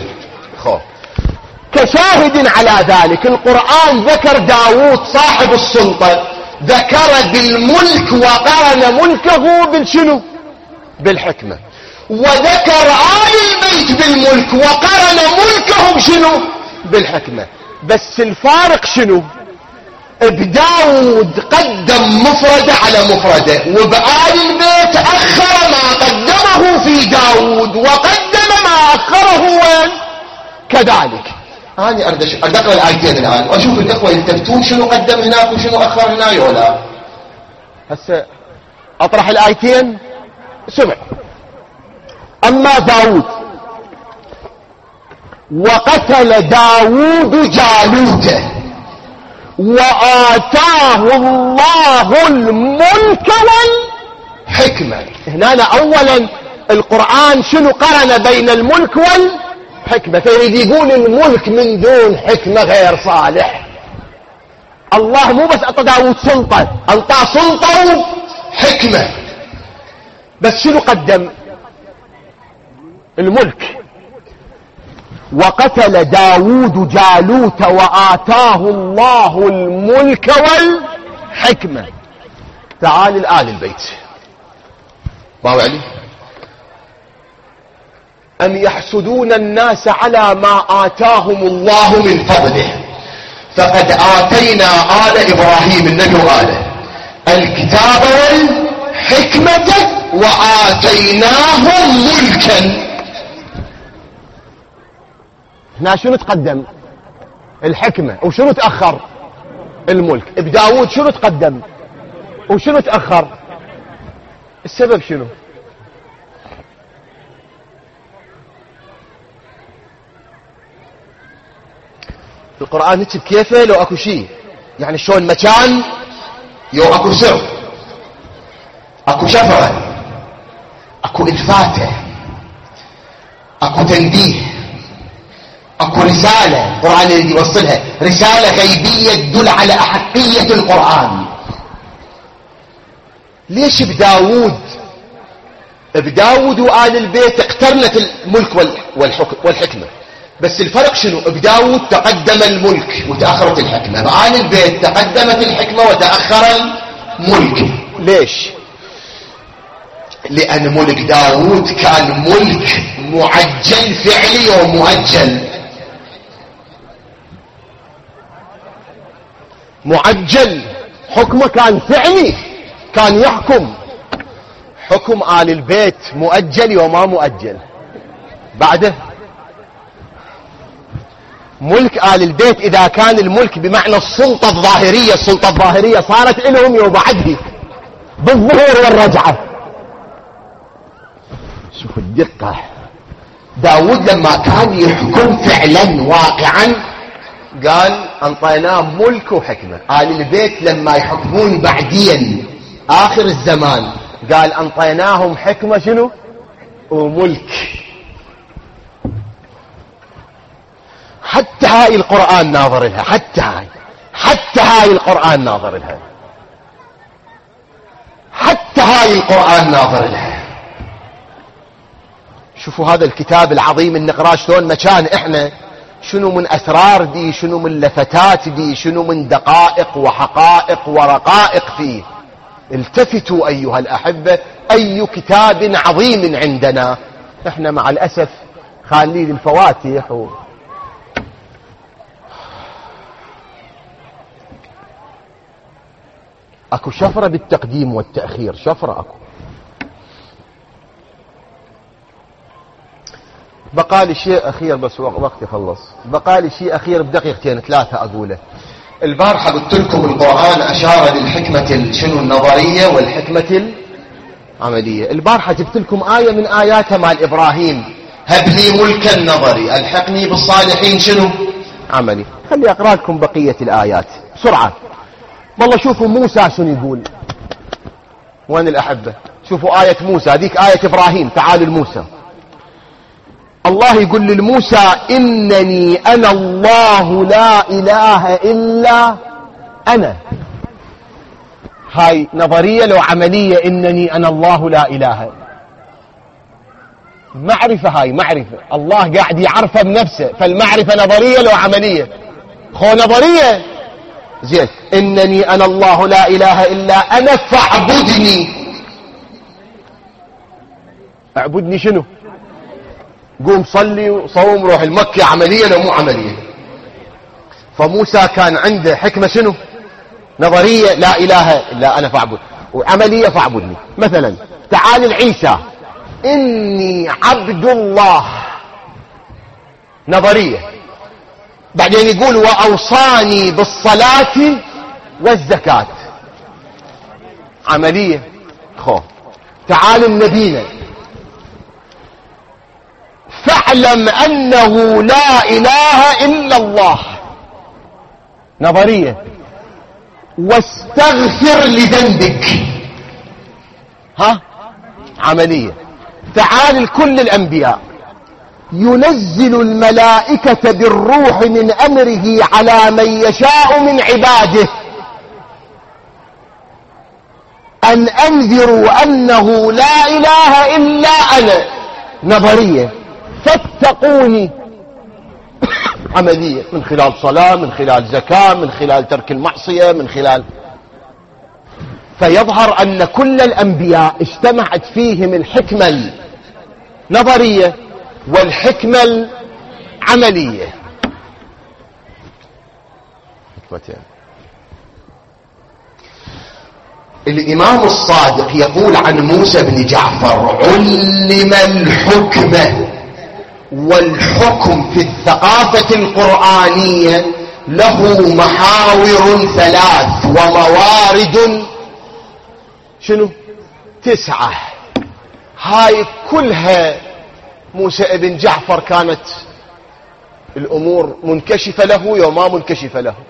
كشاهد على ذلك القرآن ذكر داود صاحب السلطة، ذكر بالملك وقرن ملكه بالشنو؟ بالحكمة. وذكر آل البيت بالملك وقرن ملكهم شنو؟ بالحكمة. بس الفارق شنو؟ بداود قدم مفردة على مفردة، وبآل البيت أخر ما قدمه في داود وقدم ما أخره وين؟ كذلك. أنا أريد أقرأ الآيتين الآن وأشوف الإخوة يلتفتون شنو قدم هناك وشنو أخر هناك ولا. هسه أطرح الآيتين. سمع. أما داود: وقتل داود جالوت وآتاه الله الملك والحكمة. هنا أولا القرآن شنو قرن بين الملك والحكمة؟ فيريد يقول الملك من دون حكمة غير صالح. الله مو بس أعطى داود سلطة، أعطى سلطة وحكمة، بس شنو قدم؟ الملك. وقتل داود جالوت وآتاه الله الملك والحكمة. تعال الآل البيت باو علي. أم يحسدون الناس على ما آتاهم الله من فضله فقد آتينا آل إبراهيم النبي وآله الكتاب والحكمة وآتيناهم ملكا. هنا شنو تقدم؟ الحكمة. وشنو تأخر؟ الملك. بداود شنو تقدم وشنو تأخر؟ السبب شنو؟ القرآن نكتب كيفه لو اكو شيء، يعني شلون مكان يو اكو سر، اكو شفرة، اكو الفاتة، اكو تنبيه، اكو رسالة. القرآن اللي يوصلها رسالة غيبية تدل على أحقية القرآن. ليش بداود وآل البيت اقترنت الملك والحكمة؟ بس الفرق شنو؟ بداود تقدم الملك وتأخرت الحكمة، بآل البيت تقدمت الحكمة وتأخر الملك. ليش؟ لأن ملك داود كان ملك معجل فعلي ومؤجل. معجل حكمه كان فعلي، كان يحكم. حكم آل البيت مؤجل وما مؤجل. بعده ملك آل البيت إذا كان الملك بمعنى السلطة الظاهرية، السلطة الظاهرية صارت لهم يوم بعده بالظهور والرجعة. شوف الدقة. داود لما كان يحكم فعلا واقعا قال انطيناه ملك وحكمة. آل البيت لما يحكمون بعديا آخر الزمان قال انطيناهم حكمة شنو وملك. حتى هاي القرآن ناظر لها، حتى هاي القرآن ناظر لها، حتى هاي القرآن ناظر لها. شوفوا هذا الكتاب العظيم نقراه شلون مكان احنا شنو من اسرار دي، شنو من لفتات دي، شنو من دقائق وحقائق ورقائق فيه. التفتوا ايها الاحبة، اي كتاب عظيم عندنا. احنا مع الاسف خالين الفواتح اكو شفرة بالتقديم والتأخير، شفرة اكو. بقالي شيء اخير بس وقتي خلص. بقالي شيء اخير بدقيقتين ثلاثة اقوله. البارحة قلت لكم القرآن اشار للحكمة شنو النظرية والحكمة العملية. البارحة جبت لكم آية من آياتها مال ابراهيم، هب لي ملكا نظري الحقني بالصالحين شنو عملي. خلي اقرأ لكم بقية الايات بسرعة. والله شوفوا موسى شنو يقول. وين الأحبة؟ شوفوا آية موسى، هذيك آية إبراهيم. تعالوا لموسى. الله يقول للموسى إنني أنا الله لا إله إلا أنا. هاي نظرية لو عملية. إنني أنا الله لا إله، معرفة. هاي معرفة، الله قاعد يعرفها بنفسه، فالمعرفة نظرية لو عملية. نظرية زين. إنني أنا الله لا إله إلا أنا فاعبدني. اعبدني شنو؟ قوم صلي وصوم روح المكة. عملية لو مو عملية؟ فموسى كان عنده حكمة شنو نظرية، لا إله إلا أنا فاعبد، وعملية فاعبدني. مثلا تعال العيسى إني عبد الله، نظرية. بعدين يقول وأوصاني بالصلاة والزكاة، عملية. تعال النبينا فاعلم أنه لا إله إلا الله، نظرية. واستغفر لذنبك. عملية. تعال كل الأنبياء ينزل الملائكة بالروح من أمره على من يشاء من عباده أن أنذروا أنه لا إله إلا أنا. نظرية. فاتقوني. عملية. من خلال صلاة، من خلال زكاة، من خلال ترك المعصية، من خلال. فيظهر أن كل الأنبياء اجتمعت فيهم الحكمة النظرية والحكمة العملية. حكمتين. الإمام الصادق يقول عن موسى بن جعفر: علم الحكم. والحكم في الثقافة القرآنية له محاور 3 وموارد شنو 9. هاي كلها موسى ابن جعفر كانت الأمور منكشفة له وما منكشفة له.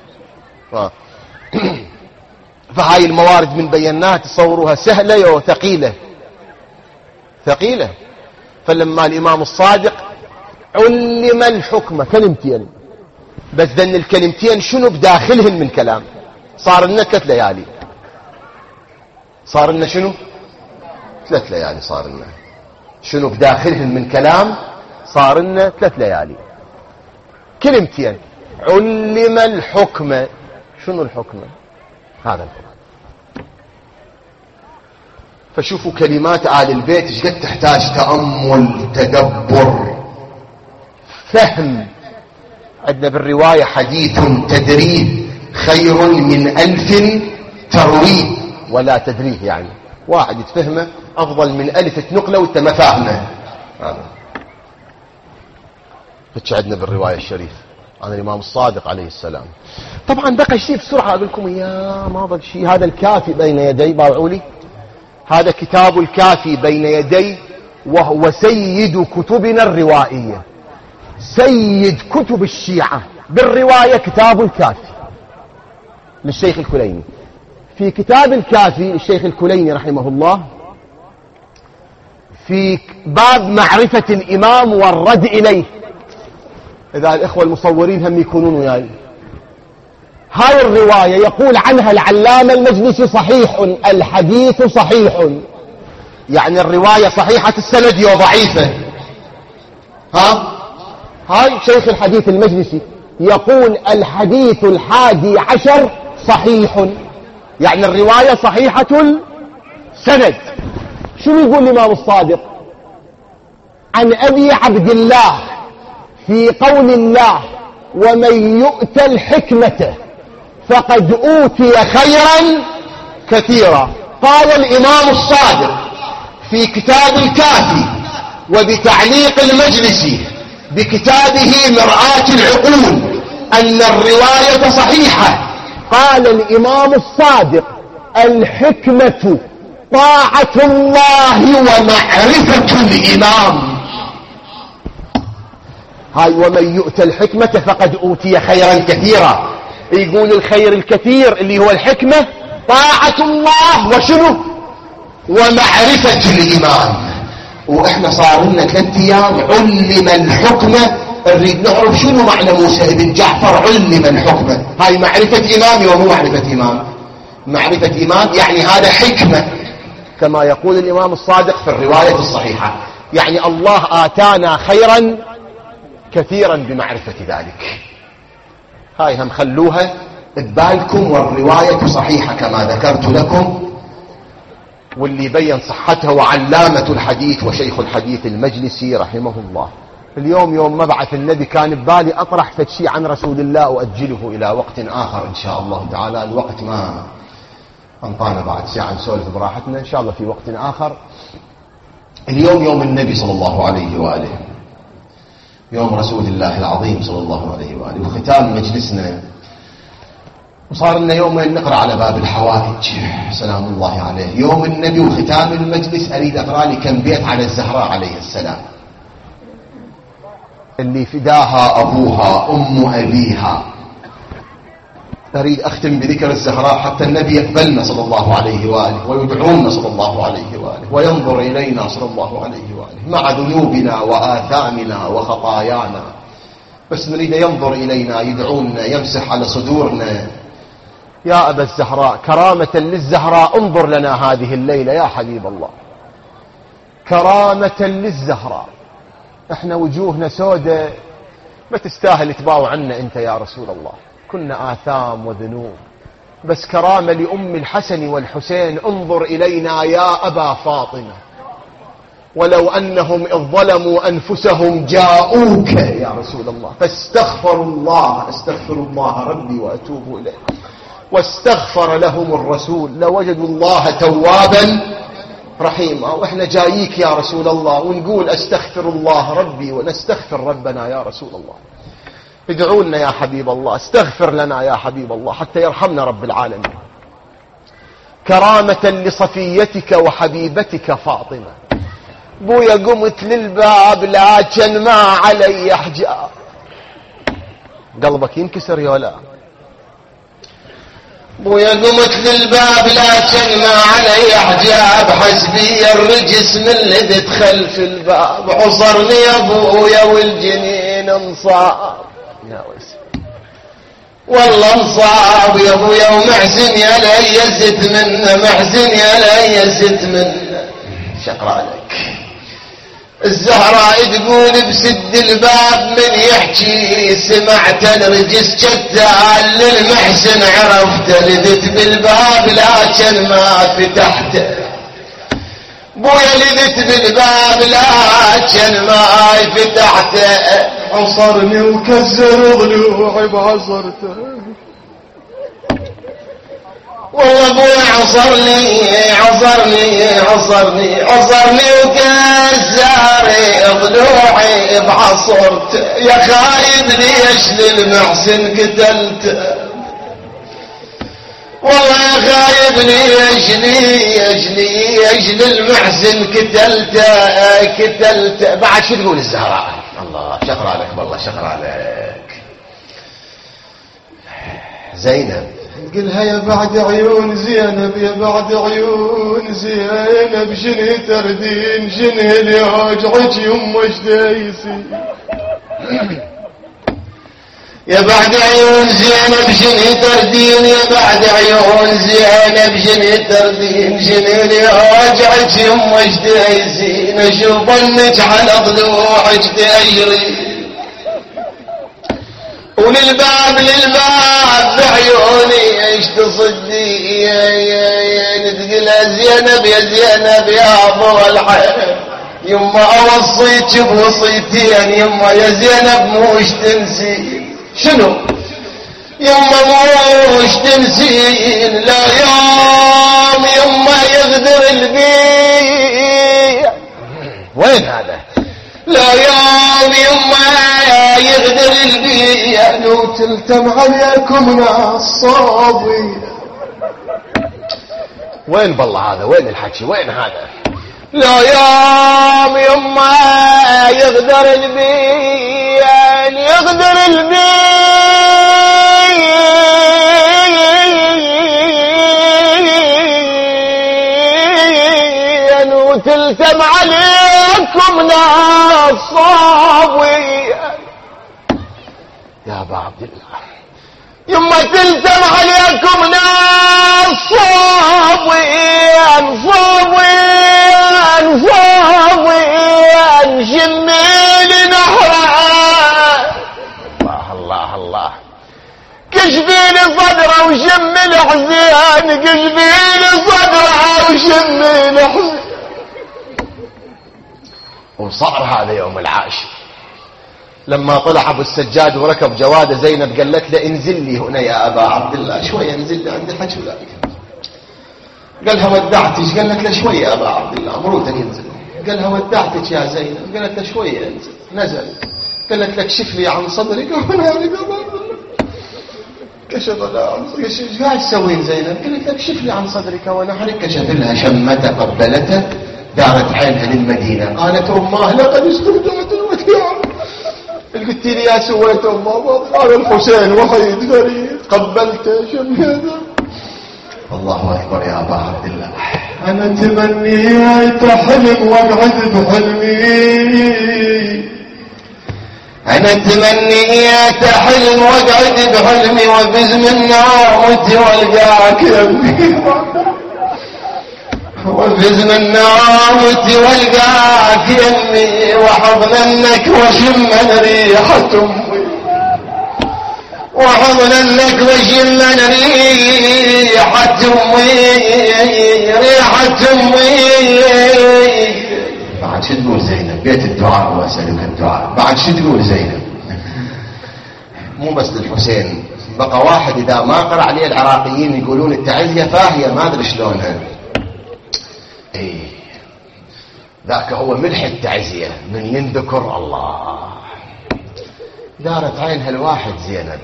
فهاي الموارد من بيناها تصوروها سهلة وثقيلة. ثقيلة. فلما الإمام الصادق علم الحكمة كلمتين بس، ذن الكلمتين شنو بداخلهن من كلام. صار لنا 3 ليالي. صار لنا شنو 3 ليالي. صار لنا شنو بداخلهن من كلام. صار لنا 3 ليالي. كلمتين. علم الحكمة. شنو الحكمة؟ هذا الحكم. فشوفوا كلمات آل البيت ايش قد تحتاج تأمل، تدبر، فهم. عندنا بالرواية: حديث تدريه خير من 1000 ترويه ولا تدريه. يعني واحد يتفهمه أفضل من 1000 تنقله وانت ما فاهمه. فتش عندنا بالرواية الشريفة عن الإمام الصادق عليه السلام. طبعا بقى شيء بسرعة أقول لكم إياه، ما ضل شيء. هذا الكافي بين يدي، باوعوا لي. هذا كتاب الكافي بين يدي، وهو سيد كتبنا الروائية. سيد كتب الشيعة بالرواية كتاب الكافي للشيخ الكليني. في كتاب الكافي للشيخ الكليني رحمه الله في باب معرفة الإمام والرد إليه. إذا الإخوة المصورين هم يكونون وياي. هاي الرواية يقول عنها العلامة المجلسي: صحيح، الحديث صحيح. يعني الرواية صحيحة السند وضعيفة. هاي شيخ الحديث المجلسي يقول الحديث 11 صحيح، يعني الرواية صحيحة السند. شو يقول الإمام الصادق عن أبي عبد الله في قول الله: ومن يؤت الحكمة فقد أوتي خيرا كثيرا. قال الإمام الصادق في كتاب الكافي وبتعليق المجلسي بكتابه مرآة العقول أن الرواية صحيحة. قال الإمام الصادق: الحكمة طاعة الله ومعرفة الإمام. هاي ومن يؤت الحكمة فقد أوتي خيرا كثيرا. يقول الخير الكثير اللي هو الحكمة طاعة الله وشنو ومعرفة الإمام. وإحنا صار لنا 3 أيام علم الحكمة. نريد نعرف شنو معنى موسى بن جعفر علم الحكمة. هاي معرفة إمامي ومو معرفة إمام. معرفة إمام يعني هذا حكمة كما يقول الإمام الصادق في الرواية الصحيحة. يعني الله آتانا خيرا كثيرا بمعرفة ذلك. هاي هم خلوها ببالكم. والرواية صحيحة كما ذكرت لكم، واللي بين صحتها وعلامة الحديث وشيخ الحديث المجلسي رحمه الله. اليوم يوم مبعث النبي كان ببالي أطرح فتشي عن رسول الله وأجله إلى وقت آخر إن شاء الله تعالى. الوقت ما أنطانا بعد ساعة نسولف براحتنا إن شاء الله في وقت آخر. اليوم يوم النبي صلى الله عليه وآله، يوم رسول الله العظيم صلى الله عليه وآله، وختام مجلسنا. وصار لنا يومين نقرأ على باب الحوائج سلام الله عليه. يوم النبي وختام المجلس أريد أقرأ لي كم بيت على الزهراء عليه السلام اللي فداها أبوها أم أبيها أريد أختم بذكر الزهراء حتى النبي يقبلنا صلى الله عليه وآله ويدعونا صلى الله عليه وآله وينظر إلينا صلى الله عليه وآله مع ذنوبنا وآثامنا وخطايانا، بس نريد ينظر إلينا يدعونا يمسح على صدورنا. يا أبا الزهراء كرامة للزهراء انظر لنا هذه الليلة يا حبيب الله، كرامة للزهراء. احنا وجوهنا سودة ما تستاهل تباوع عنا انت يا رسول الله، كنا آثام وذنوب، بس كرامة لأم الحسن والحسين انظر إلينا يا أبا فاطمة. ولو أنهم إذ ظلموا أنفسهم جاءوك يا رسول الله فاستغفروا الله، استغفر الله ربي وأتوب إليه، واستغفر لهم الرسول لوجدوا الله توابا رحيما. وإحنا جاييك يا رسول الله ونقول أستغفر الله ربي ونستغفر ربنا يا رسول الله. ادعوا لنا يا حبيب الله، استغفر لنا يا حبيب الله حتى يرحمنا رب العالمين. كرامة لصفيتك وحبيبتك فاطمة. بويا قمت للباب لكن ما علي حجاب. قلبك ينكسر يا لا؟ بويا قمت للباب لكن ما علي حجاب، حسبي الرجس من اللي دخل في الباب، عصرني يا ابويا والجنين انصاب. يا ويسي والله انصاب يا ابويا ومحزن يا لي يزت منه، محزن يا لي يزت منه. شكرا لك. الزهراء تقول بسد الباب من يحكي، سمعت الرجس جتال للمحسن عرفت، لذت بالباب لكن ما فتحته. بويا لذت بالباب لكن ما فتحته، عصرني وكسر ضلوعي بعصرته. والله ابويا عصرني وكسر ضلوعي بعصرته. يا خايب ليش للمحسن قتلته، والله يا خايب ليش للمحسن قتلته. بعد شو تقول الزهراء؟ الله شكر عليك والله شكر عليك. زينب قلها يا بعد عيون زينب، يا بعد عيون زينب شنو تردين، شنو اللي يوجعك يم وش دايسي. يا بعد عيون زينب شنو تردين، يا بعد عيون زينب شنو تردين، شنو اللي يوجعك يم وش دايسين، اشوف انك على ضلوعك تأجرين. وللباب بعيوني ايش تصدي تقلها زينب يا زينب يا ابو الحين، يما اوصيك بوصيتين يما يا زينب موش تنسين. شنو يما موش تنسين؟ لا يوم يما يغدر البيع. وين هذا؟ لا يوم يما يغدر البيع، لو تلتم عليكم نصابي. وين بالله هذا؟ وين الحكي؟ وين هذا؟ لا يوم يما يغدر البيع، يغدر البيع، لو تلتم عليكم نصابي. يا ابا عبد الله يما تلتم عليكم نصابي، شميلي نحره. الله الله كشفيني صدره وشم الحزين، كشفيني صدره وشم الحزين. وصار هذا يوم العاشر لما طلع ابو السجاد وركب جواده، زينب قالت له انزل لي هنا يا ابا عبد الله شويه، انزل لي عند الحج ولاك. قالها ودعتك؟ قالت له شويه يا ابا عبد الله مروتك ينزل. قالها ودعتك يا زينب؟ قالت له شويه انزل. نزل قالت لك كشف لي عن صدري. كشف لها عن صدري. ايش قاعد تسوين زينب؟ قالت لك كشف لي عن صدرك ونحرك. كشف لها شمته قبلته، دارت عينها للمدينه، قالت اماه لقد استودعت الوديعه. قلت لي يا سويت قال الحسين وحيد فريد قبلته شميته. الله أكبر يا أبا عبد الله. أنا تمنيت حلم واقعد بحلمي، أنا تمنيت حلم واقعد بحلمي وبزم النومت والقاك يمي، وبزم النومت والقاك يمي، وحضنك وشمن ريحة أمي، وحضنك وشمن ريحة أمي، ريحة أمي. بعد شو تقول زينب؟ بيت الدعاء وأسألك الدعاء. بعد شو تقول زينب؟ مو بس للحسين، بقى واحد إذا ما قرأ عليه العراقيين يقولون التعزية فاهية ما أدري شلونها. إيه ذاك هو ملح التعزية من ينذكر الله. دارت عينها الواحد زينب،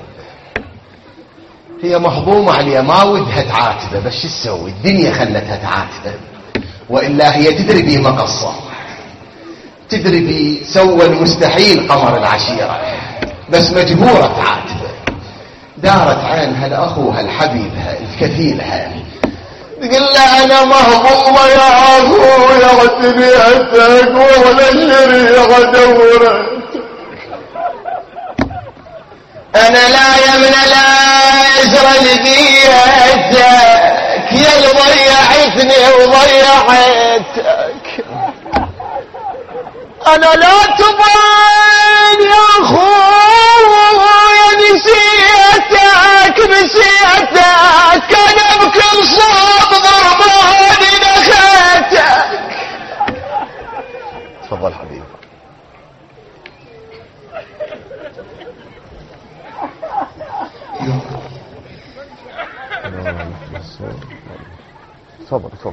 هي مهضومة عليها ما ودها تعاتبه، بس شو تسوي؟ الدنيا خلتها تعاتبه، وإلا هي تدري بيه مقصة، تدري بيه سوى المستحيل قمر العشيرة، بس مجبورة تعاتبه. دارت عينها لأخوها الحبيبها الكفيلها، تقول له أنا مهضومة يا أخويا وتبيعتك ولا الشريعة دورتك، أنا لا يمن لا يزرى لبيتك يا اللي ضيعتني وضيعتك، أنا لا تبان يا أخويا نسيتك نسيتك، أنا بكل صوب ضرباني نخيتك. تفضل حبيبي. تفضل تفضل.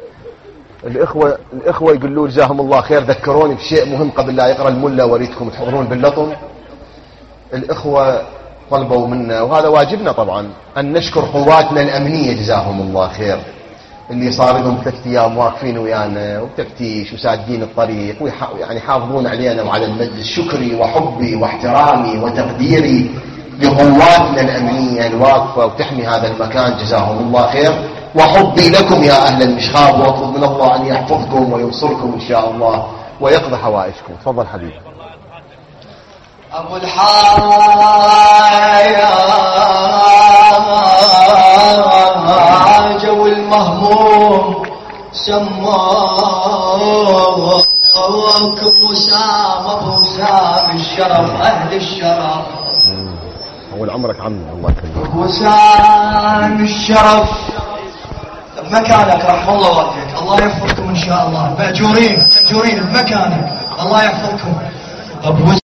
الإخوة يقولوا جزاهم الله خير ذكروني بشيء مهم قبل لا يقرأ الملا وريتكم تحضرون باللطم. الإخوة طلبوا منا وهذا واجبنا طبعا أن نشكر قواتنا الأمنية جزاهم الله خير، اللي صار لهم 3 أيام واقفين ويانا وتفتيش وسادين الطريق يعني حافظون علينا وعلى المجلس. شكري وحبي واحترامي وتقديري لقواتنا الأمنية الواقفة وتحمي هذا المكان جزاهم الله خير، وحبي لكم يا أهل المشخاب، واطلب من الله أن يحفظكم وينصركم إن شاء الله ويقضي حوائجكم. تفضل حبيبي. أبو الحاجة والمهموم سموك وسام أبو سام الشرف أهل الشرف. أول عمرك عمي الله يكرمك. وسام الشرف مكانك رحم الله والديك، الله يحفظكم إن شاء الله، مأجورين بمكانك، الله يحفظكم.